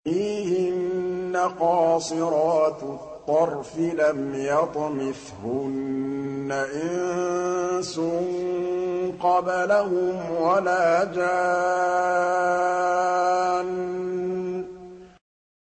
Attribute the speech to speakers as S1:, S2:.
S1: فِيهِنَّ قَاصِرَاتُ الطَّرْفِ لَمْ يَطْمِثْهُنَّ إِنسٌ قَبْلَهُمْ وَلَا جَانٌّ